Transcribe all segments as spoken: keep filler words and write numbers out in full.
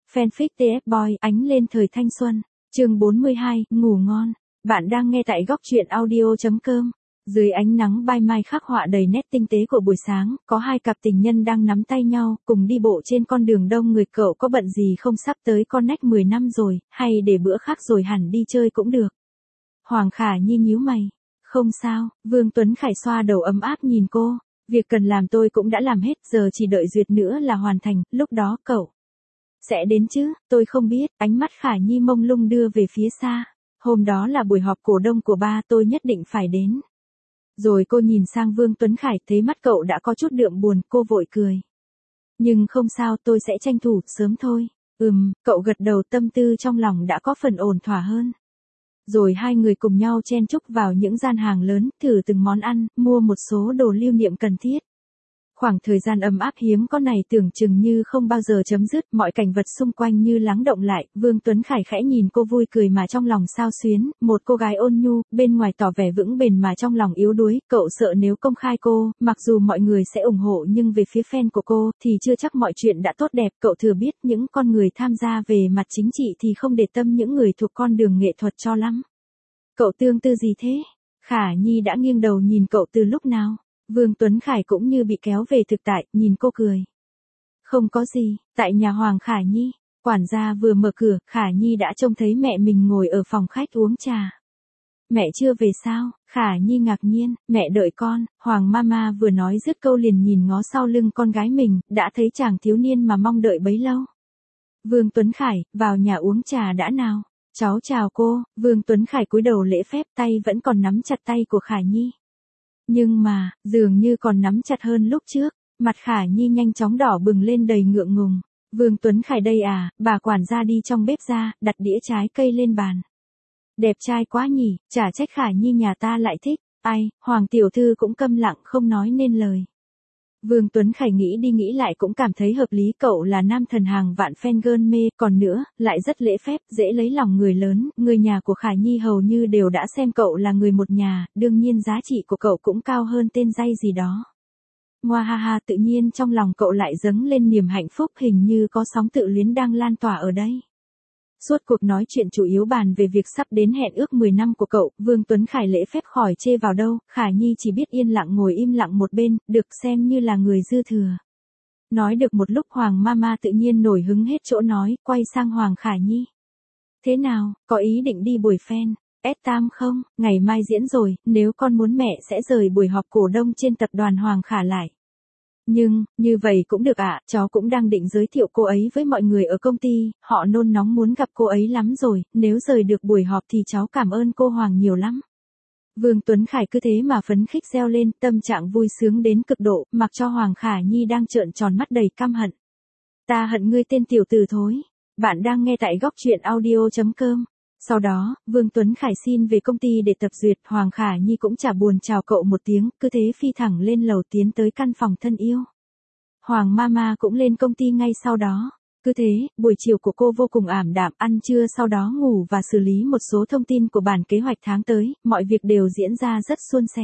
Fanfic tê ép Boy ánh lên thời thanh xuân. Chương bốn mươi hai, ngủ ngon. Bạn đang nghe tại góc truyện audio chấm com. Dưới ánh nắng ban mai khắc họa đầy nét tinh tế của buổi sáng, có hai cặp tình nhân đang nắm tay nhau, cùng đi bộ trên con đường đông người. Cậu có bận gì không, sắp tới Connect mười năm rồi, hay để bữa khác rồi hẳn đi chơi cũng được. Hoàng Khả Nhi nhíu mày. Không sao, Vương Tuấn Khải xoa đầu ấm áp nhìn cô. Việc cần làm tôi cũng đã làm hết, giờ chỉ đợi duyệt nữa là hoàn thành, lúc đó cậu sẽ đến chứ, tôi không biết. Ánh mắt Khả Nhi mông lung đưa về phía xa. Hôm đó là buổi họp cổ đông của ba, tôi nhất định phải đến. Rồi cô nhìn sang Vương Tuấn Khải, thấy mắt cậu đã có chút đượm buồn, cô vội cười. Nhưng không sao, tôi sẽ tranh thủ sớm thôi. Ừm, cậu gật đầu, tâm tư trong lòng đã có phần ổn thỏa hơn. Rồi hai người cùng nhau chen chúc vào những gian hàng lớn, thử từng món ăn, mua một số đồ lưu niệm cần thiết. Khoảng thời gian ấm áp hiếm có này tưởng chừng như không bao giờ chấm dứt, mọi cảnh vật xung quanh như lắng động lại. Vương Tuấn Khải khẽ nhìn cô vui cười mà trong lòng xao xuyến, một cô gái ôn nhu, bên ngoài tỏ vẻ vững bền mà trong lòng yếu đuối. Cậu sợ nếu công khai cô, mặc dù mọi người sẽ ủng hộ nhưng về phía fan của cô thì chưa chắc mọi chuyện đã tốt đẹp. Cậu thừa biết những con người tham gia về mặt chính trị thì không để tâm những người thuộc con đường nghệ thuật cho lắm. Cậu tương tư gì thế? Khả Nhi đã nghiêng đầu nhìn cậu từ lúc nào? Vương Tuấn Khải cũng như bị kéo về thực tại, nhìn cô cười. Không có gì, tại nhà Hoàng Khả Nhi, quản gia vừa mở cửa, Khả Nhi đã trông thấy mẹ mình ngồi ở phòng khách uống trà. Mẹ chưa về sao? Khả Nhi ngạc nhiên, mẹ đợi con. Hoàng Mama vừa nói dứt câu liền nhìn ngó sau lưng con gái mình, đã thấy chàng thiếu niên mà mong đợi bấy lâu. Vương Tuấn Khải, vào nhà uống trà đã nào. Cháu chào cô. Vương Tuấn Khải cúi đầu lễ phép, tay vẫn còn nắm chặt tay của Khả Nhi. Nhưng mà, dường như còn nắm chặt hơn lúc trước, mặt Khả Nhi nhanh chóng đỏ bừng lên đầy ngượng ngùng. Vương Tuấn Khải đây à, bà quản gia đi trong bếp ra, đặt đĩa trái cây lên bàn. Đẹp trai quá nhỉ, chả trách Khả Nhi nhà ta lại thích. Ai, Hoàng tiểu thư cũng câm lặng không nói nên lời. Vương Tuấn Khải nghĩ đi nghĩ lại cũng cảm thấy hợp lý, cậu là nam thần hàng vạn fan girl mê, còn nữa, lại rất lễ phép, dễ lấy lòng người lớn, người nhà của Khả Nhi hầu như đều đã xem cậu là người một nhà, đương nhiên giá trị của cậu cũng cao hơn tên dây gì đó. Ngoa ha ha, tự nhiên trong lòng cậu lại dâng lên niềm hạnh phúc, hình như có sóng tự luyến đang lan tỏa ở đây. Suốt cuộc nói chuyện chủ yếu bàn về việc sắp đến hẹn ước mười năm của cậu, Vương Tuấn Khải lễ phép khỏi chê vào đâu, Khả Nhi chỉ biết yên lặng ngồi im lặng một bên, được xem như là người dư thừa. Nói được một lúc Hoàng Mama tự nhiên nổi hứng hết chỗ nói, quay sang Hoàng Khả Nhi. Thế nào, có ý định đi buổi fan ét tám không? Ngày mai diễn rồi, nếu con muốn mẹ sẽ rời buổi họp cổ đông trên tập đoàn Hoàng Khả lại. Nhưng, như vậy cũng được ạ, à, cháu cũng đang định giới thiệu cô ấy với mọi người ở công ty, họ nôn nóng muốn gặp cô ấy lắm rồi, nếu rời được buổi họp thì cháu cảm ơn cô Hoàng nhiều lắm. Vương Tuấn Khải cứ thế mà phấn khích reo lên, tâm trạng vui sướng đến cực độ, mặc cho Hoàng Khả Nhi đang trợn tròn mắt đầy căm hận. Ta hận ngươi tên tiểu tử thối. Bạn đang nghe tại góc truyện audio chấm com. Sau đó, Vương Tuấn Khải xin về công ty để tập duyệt, Hoàng Khả Nhi cũng chả buồn chào cậu một tiếng, cứ thế phi thẳng lên lầu tiến tới căn phòng thân yêu. Hoàng Mama cũng lên công ty ngay sau đó. Cứ thế, buổi chiều của cô vô cùng ảm đạm, ăn trưa sau đó ngủ và xử lý một số thông tin của bản kế hoạch tháng tới, mọi việc đều diễn ra rất suôn sẻ.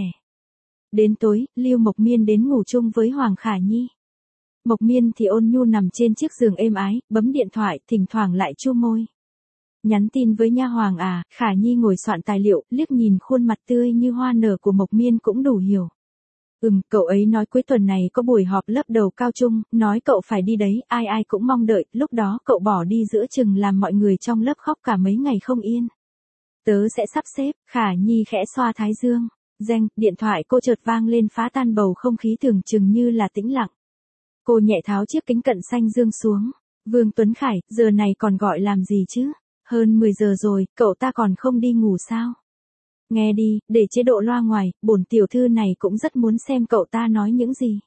Đến tối, Lưu Mộc Miên đến ngủ chung với Hoàng Khả Nhi. Mộc Miên thì ôn nhu nằm trên chiếc giường êm ái, bấm điện thoại, thỉnh thoảng lại chu môi. Nhắn tin với nha Hoàng à, Khả Nhi ngồi soạn tài liệu, liếc nhìn khuôn mặt tươi như hoa nở của Mộc Miên cũng đủ hiểu. Ừm, cậu ấy nói cuối tuần này có buổi họp lớp đầu cao trung, nói cậu phải đi đấy, ai ai cũng mong đợi, lúc đó cậu bỏ đi giữa chừng làm mọi người trong lớp khóc cả mấy ngày không yên. Tớ sẽ sắp xếp. Khả Nhi khẽ xoa thái dương. Reng, điện thoại cô chợt vang lên phá tan bầu không khí tưởng chừng như là tĩnh lặng. Cô nhẹ tháo chiếc kính cận xanh dương xuống. Vương Tuấn Khải, giờ này còn gọi làm gì chứ? Hơn mười giờ rồi, cậu ta còn không đi ngủ sao? Nghe đi, để chế độ loa ngoài, bổn tiểu thư này cũng rất muốn xem cậu ta nói những gì.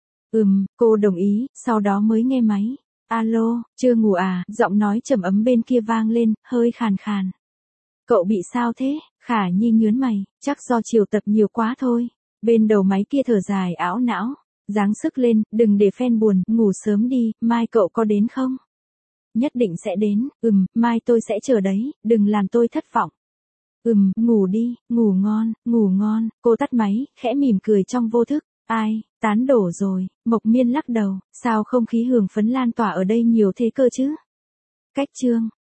Ừm, cô đồng ý, sau đó mới nghe máy. Alo, chưa ngủ à? Giọng nói trầm ấm bên kia vang lên, hơi khàn khàn. Cậu bị sao thế? Khả Nhi nhớn mày, chắc do chiều tập nhiều quá thôi. Bên đầu máy kia thở dài ảo não. Giáng sức lên, đừng để fan buồn, ngủ sớm đi, mai cậu có đến không? Nhất định sẽ đến, ừm, mai tôi sẽ chờ đấy, đừng làm tôi thất vọng. Ừm, ngủ đi, ngủ ngon, ngủ ngon. Cô tắt máy, khẽ mỉm cười trong vô thức. Ai, tán đổ rồi. Mộc Miên lắc đầu, sao không khí hưởng phấn lan tỏa ở đây nhiều thế cơ chứ? Cách chương